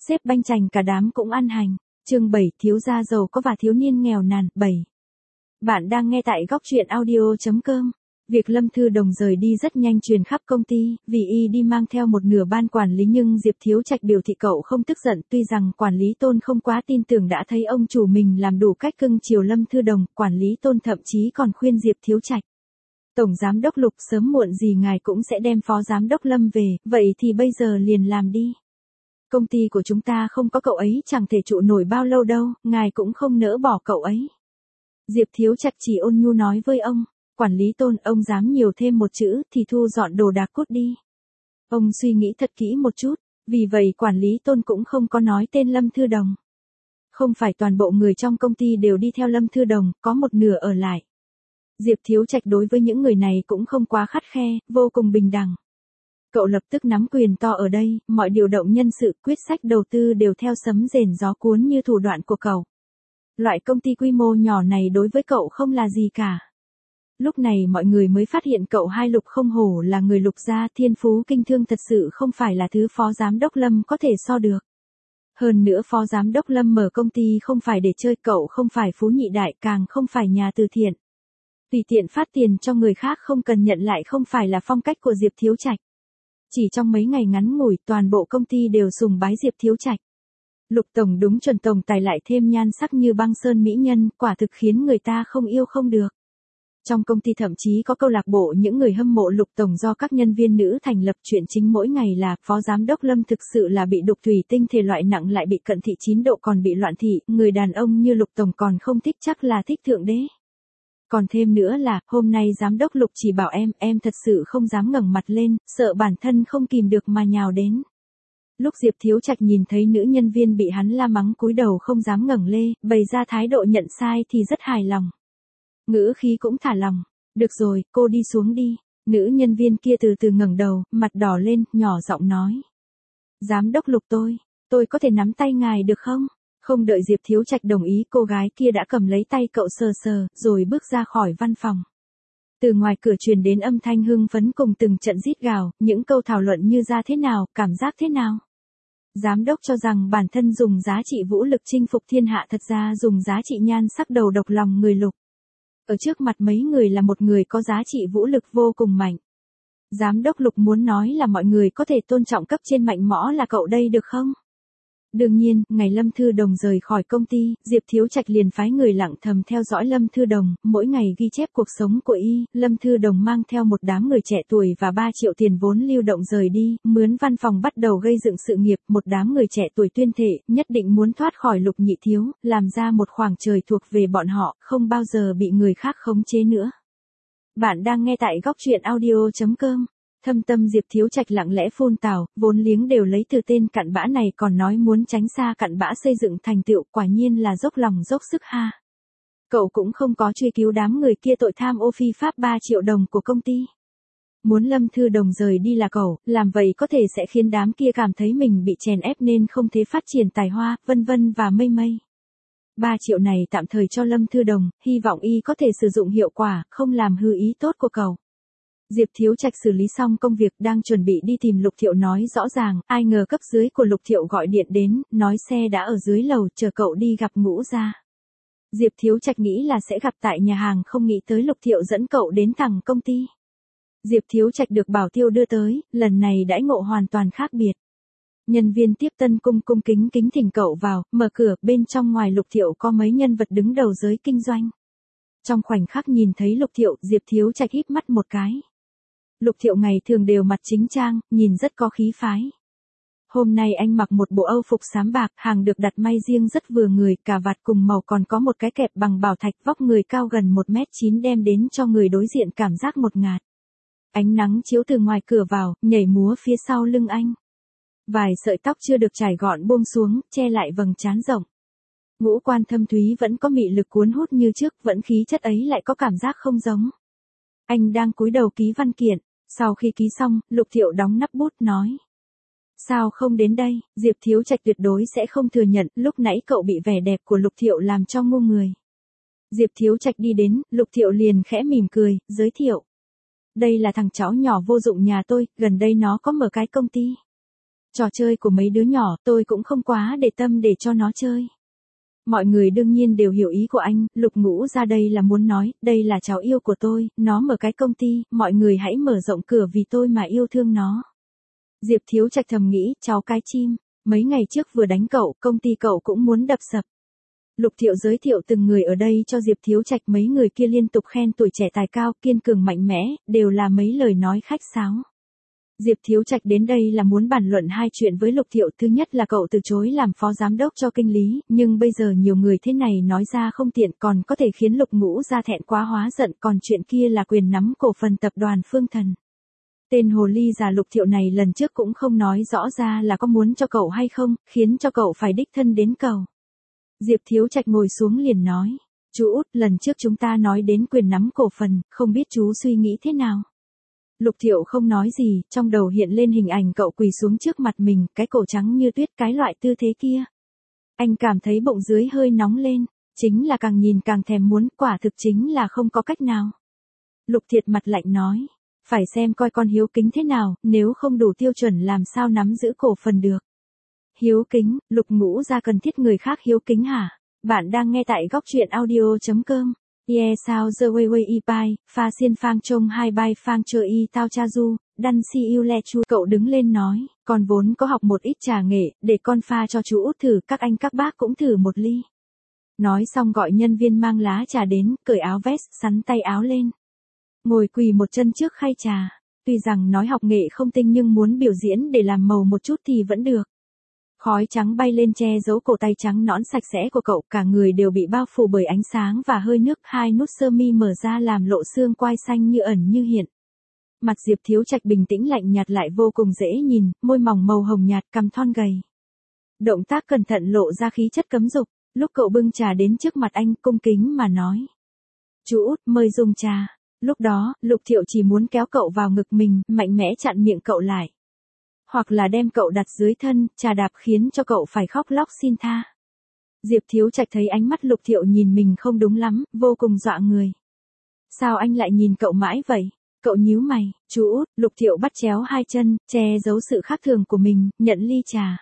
Xếp banh chành cả đám cũng ăn hành. Chương 7, thiếu gia giàu có và thiếu niên nghèo nàn. 7. Bạn đang nghe tại góc truyện audio.com. Việc Lâm Thư Đồng rời đi rất nhanh truyền khắp công ty, vì y đi mang theo một nửa ban quản lý, nhưng Diệp Thiếu Trạch biểu thị cậu không tức giận, tuy rằng quản lý Tôn không quá tin tưởng đã thấy ông chủ mình làm đủ cách cưng chiều Lâm Thư Đồng, quản lý Tôn thậm chí còn khuyên Diệp Thiếu Trạch: Tổng giám đốc Lục, sớm muộn gì ngài cũng sẽ đem phó giám đốc Lâm về, vậy thì bây giờ liền làm đi. Công ty của chúng ta không có cậu ấy chẳng thể trụ nổi bao lâu đâu, ngài cũng không nỡ bỏ cậu ấy. Diệp Thiếu Trạch chỉ ôn nhu nói với ông: Quản lý Tôn, ông dám nhiều thêm một chữ thì thu dọn đồ đạc cút đi. Ông suy nghĩ thật kỹ một chút, vì vậy quản lý Tôn cũng không có nói tên Lâm Thư Đồng. Không phải toàn bộ người trong công ty đều đi theo Lâm Thư Đồng, có một nửa ở lại. Diệp Thiếu Trạch đối với những người này cũng không quá khắt khe, vô cùng bình đẳng. Cậu lập tức nắm quyền to ở đây, mọi điều động nhân sự, quyết sách đầu tư đều theo sấm rền gió cuốn như thủ đoạn của cậu. Loại công ty quy mô nhỏ này đối với cậu không là gì cả. Lúc này mọi người mới phát hiện cậu hai Lục không hổ là người Lục gia, thiên phú kinh thương thật sự không phải là thứ phó giám đốc Lâm có thể so được. Hơn nữa phó giám đốc Lâm mở công ty không phải để chơi, cậu không phải phú nhị đại, càng không phải nhà từ thiện. Tùy tiện phát tiền cho người khác không cần nhận lại không phải là phong cách của Diệp Thiếu Trạch. Chỉ trong mấy ngày ngắn ngủi, toàn bộ công ty đều sùng bái Diệp Thiếu Trạch. Lục tổng đúng chuẩn tổng tài, lại thêm nhan sắc như băng sơn mỹ nhân, quả thực khiến người ta không yêu không được. Trong công ty thậm chí có câu lạc bộ những người hâm mộ Lục tổng do các nhân viên nữ thành lập, chuyện chính mỗi ngày là phó giám đốc Lâm thực sự là bị đục thủy tinh thể loại nặng, lại bị cận thị 9 độ, còn bị loạn thị, người đàn ông như Lục tổng còn không thích chắc là thích thượng đế. Còn thêm nữa là, hôm nay giám đốc Lục chỉ bảo em thật sự không dám ngẩng mặt lên, sợ bản thân không kìm được mà nhào đến. Lúc Diệp Thiếu Trạch nhìn thấy nữ nhân viên bị hắn la mắng cúi đầu không dám ngẩng lên, bày ra thái độ nhận sai thì rất hài lòng. Ngữ khí cũng thả lòng. Được rồi, cô đi xuống đi. Nữ nhân viên kia từ từ ngẩng đầu, mặt đỏ lên, nhỏ giọng nói: Giám đốc Lục, tôi có thể nắm tay ngài được không? Không đợi Diệp Thiếu Trạch đồng ý, cô gái kia đã cầm lấy tay cậu sờ sờ, rồi bước ra khỏi văn phòng. Từ ngoài cửa truyền đến âm thanh hưng phấn cùng từng trận rít gào, những câu thảo luận như ra thế nào, cảm giác thế nào. Giám đốc cho rằng bản thân dùng giá trị vũ lực chinh phục thiên hạ, thật ra dùng giá trị nhan sắc đầu độc lòng người Lục. Ở trước mặt mấy người là một người có giá trị vũ lực vô cùng mạnh. Giám đốc Lục muốn nói là mọi người có thể tôn trọng cấp trên mạnh mẽ là cậu đây được không? Đương nhiên, ngày Lâm Thư Đồng rời khỏi công ty, Diệp Thiếu Trạch liền phái người lặng thầm theo dõi Lâm Thư Đồng, mỗi ngày ghi chép cuộc sống của y. Lâm Thư Đồng mang theo một đám người trẻ tuổi và 3 triệu tiền vốn lưu động rời đi, mướn văn phòng bắt đầu gây dựng sự nghiệp. Một đám người trẻ tuổi tuyên thệ, nhất định muốn thoát khỏi Lục nhị thiếu, làm ra một khoảng trời thuộc về bọn họ, không bao giờ bị người khác khống chế nữa. Bạn đang nghe tại góc truyện audio.com. Thâm tâm Diệp Thiếu Trạch lặng lẽ phun tào, vốn liếng đều lấy từ tên cặn bã này, còn nói muốn tránh xa cặn bã xây dựng thành tựu, quả nhiên là dốc lòng dốc sức ha. Cậu cũng không có truy cứu đám người kia tội tham ô phi pháp 3 triệu đồng của công ty. Muốn Lâm Thư Đồng rời đi là cậu, làm vậy có thể sẽ khiến đám kia cảm thấy mình bị chèn ép nên không thể phát triển tài hoa, vân vân và mây mây. 3 triệu này tạm thời cho Lâm Thư Đồng, hy vọng y có thể sử dụng hiệu quả, không làm hư ý tốt của cậu. Diệp Thiếu Trạch xử lý xong công việc, đang chuẩn bị đi tìm Lục Thiệu nói rõ ràng, ai ngờ cấp dưới của Lục Thiệu gọi điện đến, nói xe đã ở dưới lầu, chờ cậu đi gặp Ngũ Gia. Diệp Thiếu Trạch nghĩ là sẽ gặp tại nhà hàng, không nghĩ tới Lục Thiệu dẫn cậu đến thẳng công ty. Diệp Thiếu Trạch được bảo tiêu đưa tới, lần này đãi ngộ hoàn toàn khác biệt. Nhân viên tiếp tân cung kính thỉnh cậu vào, mở cửa, bên trong ngoài Lục Thiệu có mấy nhân vật đứng đầu giới kinh doanh. Trong khoảnh khắc nhìn thấy Lục Thiệu, Diệp Thiếu Trạch híp mắt một cái. Lục Thiệu ngày thường đều mặt chính trang, nhìn rất có khí phái. Hôm nay anh mặc một bộ Âu phục xám bạc, hàng được đặt may riêng rất vừa người, cà vạt cùng màu, còn có một cái kẹp bằng bảo thạch, vóc người cao gần 1m9 đem đến cho người đối diện cảm giác ngột ngạt. Ánh nắng chiếu từ ngoài cửa vào, nhảy múa phía sau lưng anh. Vài sợi tóc chưa được chải gọn buông xuống, che lại vầng trán rộng. Ngũ quan thâm thúy vẫn có mị lực cuốn hút như trước, vẫn khí chất ấy lại có cảm giác không giống. Anh đang cúi đầu ký văn kiện. Sau khi ký xong, Lục Thiệu đóng nắp bút nói: Sao không đến đây? Diệp Thiếu Trạch tuyệt đối sẽ không thừa nhận, lúc nãy cậu bị vẻ đẹp của Lục Thiệu làm cho ngu người. Diệp Thiếu Trạch đi đến, Lục Thiệu liền khẽ mỉm cười, giới thiệu: Đây là thằng cháu nhỏ vô dụng nhà tôi, gần đây nó có mở cái công ty. Trò chơi của mấy đứa nhỏ tôi cũng không quá để tâm để cho nó chơi. Mọi người đương nhiên đều hiểu ý của anh, Lục Ngũ ra đây là muốn nói, đây là cháu yêu của tôi, nó mở cái công ty, mọi người hãy mở rộng cửa vì tôi mà yêu thương nó. Diệp Thiếu Trạch thầm nghĩ, cháu cái chim, mấy ngày trước vừa đánh cậu, công ty cậu cũng muốn đập sập. Lục Thiệu giới thiệu từng người ở đây cho Diệp Thiếu Trạch, mấy người kia liên tục khen tuổi trẻ tài cao, kiên cường mạnh mẽ, đều là mấy lời nói khách sáo. Diệp Thiếu Trạch đến đây là muốn bàn luận hai chuyện với Lục Thiệu, thứ nhất là cậu từ chối làm phó giám đốc cho kinh lý, nhưng bây giờ nhiều người thế này nói ra không tiện, còn có thể khiến Lục Ngũ ra thẹn quá hóa giận, còn chuyện kia là quyền nắm cổ phần tập đoàn Phương Thần. Tên hồ ly già Lục Thiệu này lần trước cũng không nói rõ ra là có muốn cho cậu hay không, khiến cho cậu phải đích thân đến cầu. Diệp Thiếu Trạch ngồi xuống liền nói, chú Út, lần trước chúng ta nói đến quyền nắm cổ phần, không biết chú suy nghĩ thế nào? Lục Thiệu không nói gì, trong đầu hiện lên hình ảnh cậu quỳ xuống trước mặt mình, cái cổ trắng như tuyết, cái loại tư thế kia. Anh cảm thấy bụng dưới hơi nóng lên, chính là càng nhìn càng thèm muốn, quả thực chính là không có cách nào. Lục Thiệt mặt lạnh nói, phải xem coi con hiếu kính thế nào, nếu không đủ tiêu chuẩn làm sao nắm giữ cổ phần được. Hiếu kính, Lục Ngũ ra cần thiết người khác hiếu kính hả? Bạn đang nghe tại góc truyện audio.com. Yeah sao the way way y pai, pha xiên phang trông hai bay phang chơi y tao cha du, đan si yêu le chu. Cậu đứng lên nói, con vốn có học một ít trà nghệ, để con pha cho chú Út thử, các anh các bác cũng thử một ly. Nói xong gọi nhân viên mang lá trà đến, cởi áo vest, sắn tay áo lên. Ngồi quỳ một chân trước khay trà, tuy rằng nói học nghệ không tinh nhưng muốn biểu diễn để làm màu một chút thì vẫn được. Khói trắng bay lên che giấu cổ tay trắng nõn sạch sẽ của cậu, cả người đều bị bao phủ bởi ánh sáng và hơi nước, hai nút sơ mi mở ra làm lộ xương quai xanh như ẩn như hiện. Mặt Diệp Thiếu Trạch bình tĩnh lạnh nhạt lại vô cùng dễ nhìn, môi mỏng màu hồng nhạt, cằm thon gầy. Động tác cẩn thận lộ ra khí chất cấm dục, lúc cậu bưng trà đến trước mặt anh, cung kính mà nói. Chú Út, mời dùng trà. Lúc đó, Lục Thiệu chỉ muốn kéo cậu vào ngực mình, mạnh mẽ chặn miệng cậu lại. Hoặc là đem cậu đặt dưới thân, trà đạp khiến cho cậu phải khóc lóc xin tha. Diệp Thiếu Trạch thấy ánh mắt Lục Thiệu nhìn mình không đúng lắm, vô cùng dọa người. Sao anh lại nhìn cậu mãi vậy? Cậu nhíu mày, chú Út, Lục Thiệu bắt chéo hai chân, che giấu sự khác thường của mình, nhận ly trà.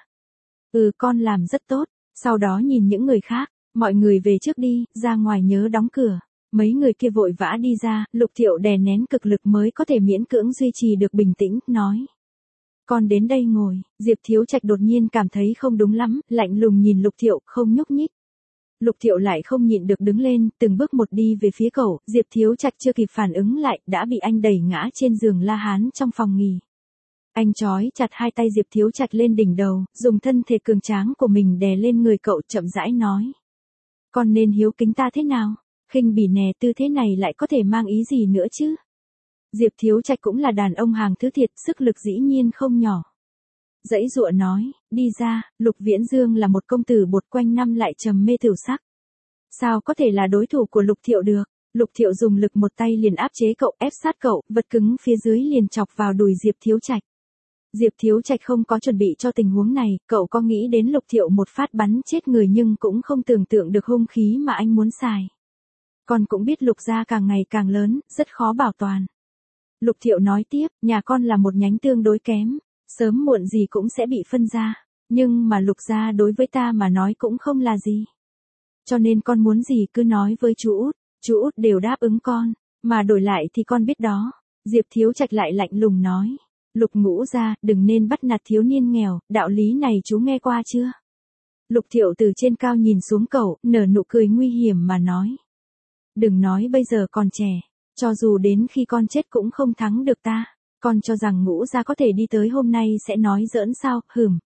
Con làm rất tốt, sau đó nhìn những người khác, mọi người về trước đi, ra ngoài nhớ đóng cửa. Mấy người kia vội vã đi ra, Lục Thiệu đè nén cực lực mới có thể miễn cưỡng duy trì được bình tĩnh, nói. Con đến đây ngồi, Diệp Thiếu Trạch đột nhiên cảm thấy không đúng lắm, lạnh lùng nhìn Lục Thiệu, không nhúc nhích. Lục Thiệu lại không nhịn được đứng lên, từng bước một đi về phía cậu, Diệp Thiếu Trạch chưa kịp phản ứng lại, đã bị anh đẩy ngã trên giường la hán trong phòng nghỉ. Anh trói chặt hai tay Diệp Thiếu Trạch lên đỉnh đầu, dùng thân thể cường tráng của mình đè lên người cậu, chậm rãi nói. Con nên hiếu kính ta thế nào? Khinh bỉ nè, tư thế này lại có thể mang ý gì nữa chứ? Diệp Thiếu Trạch cũng là đàn ông hàng thứ thiệt, sức lực dĩ nhiên không nhỏ. Dãy dụa nói, đi ra, Lục Viễn Dương là một công tử bột quanh năm lại trầm mê tửu sắc. Sao có thể là đối thủ của Lục Thiệu được? Lục Thiệu dùng lực một tay liền áp chế cậu, ép sát cậu, vật cứng phía dưới liền chọc vào đùi Diệp Thiếu Trạch. Diệp Thiếu Trạch không có chuẩn bị cho tình huống này, cậu có nghĩ đến Lục Thiệu một phát bắn chết người nhưng cũng không tưởng tượng được hung khí mà anh muốn xài. Con cũng biết Lục gia càng ngày càng lớn, rất khó bảo toàn. Lục Thiệu nói tiếp, nhà con là một nhánh tương đối kém, sớm muộn gì cũng sẽ bị phân ra, nhưng mà Lục gia đối với ta mà nói cũng không là gì. Cho nên con muốn gì cứ nói với chú Út đều đáp ứng con, mà đổi lại thì con biết đó. Diệp Thiếu Trạch lại lạnh lùng nói, Lục Ngũ gia, đừng nên bắt nạt thiếu niên nghèo, đạo lý này chú nghe qua chưa? Lục Thiệu từ trên cao nhìn xuống cậu, nở nụ cười nguy hiểm mà nói. Đừng nói bây giờ còn trẻ. Cho dù đến khi con chết cũng không thắng được ta, con cho rằng Ngũ gia có thể đi tới hôm nay sẽ nói giỡn sao,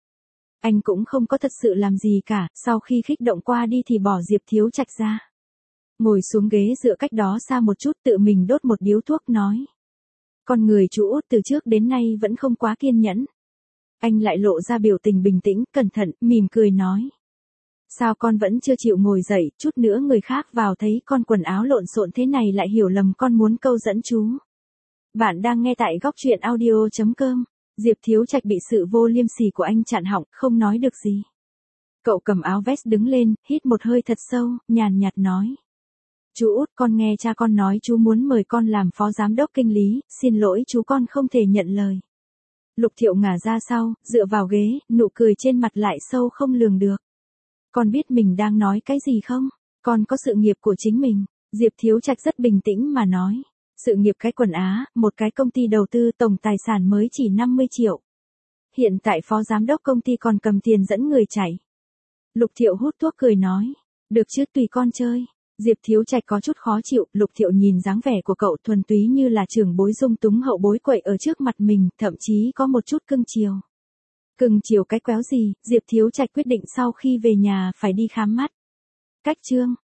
Anh cũng không có thật sự làm gì cả, sau khi kích động qua đi thì bỏ Diệp Thiếu Trạch ra. Ngồi xuống ghế dựa cách đó xa một chút, tự mình đốt một điếu thuốc nói. Con người chú Út từ trước đến nay vẫn không quá kiên nhẫn. Anh lại lộ ra biểu tình bình tĩnh, cẩn thận, mỉm cười nói. Sao con vẫn chưa chịu ngồi dậy, chút nữa người khác vào thấy con quần áo lộn xộn thế này lại hiểu lầm con muốn câu dẫn chú. Bạn đang nghe tại góc truyện audio.com. Diệp Thiếu Trạch bị sự vô liêm sỉ của anh chặn họng, không nói được gì. Cậu cầm áo vest đứng lên, hít một hơi thật sâu, nhàn nhạt nói. Chú Út, con nghe cha con nói chú muốn mời con làm phó giám đốc kinh lý, xin lỗi chú con không thể nhận lời. Lục Thiệu ngả ra sau, dựa vào ghế, nụ cười trên mặt lại sâu không lường được. Con biết mình đang nói cái gì không? Con có sự nghiệp của chính mình. Diệp Thiếu Trạch rất bình tĩnh mà nói. Sự nghiệp cái quần Á, một cái công ty đầu tư tổng tài sản mới chỉ 50 triệu. Hiện tại phó giám đốc công ty còn cầm tiền dẫn người chạy. Lục Thiệu hút thuốc cười nói. Được chứ, tùy con chơi. Diệp Thiếu Trạch có chút khó chịu, Lục Thiệu nhìn dáng vẻ của cậu thuần túy như là trưởng bối dung túng hậu bối quậy ở trước mặt mình, thậm chí có một chút cưng chiều. Cưng chiều cái quéo gì, Diệp Thiếu Trạch quyết định sau khi về nhà phải đi khám mắt. Cách chương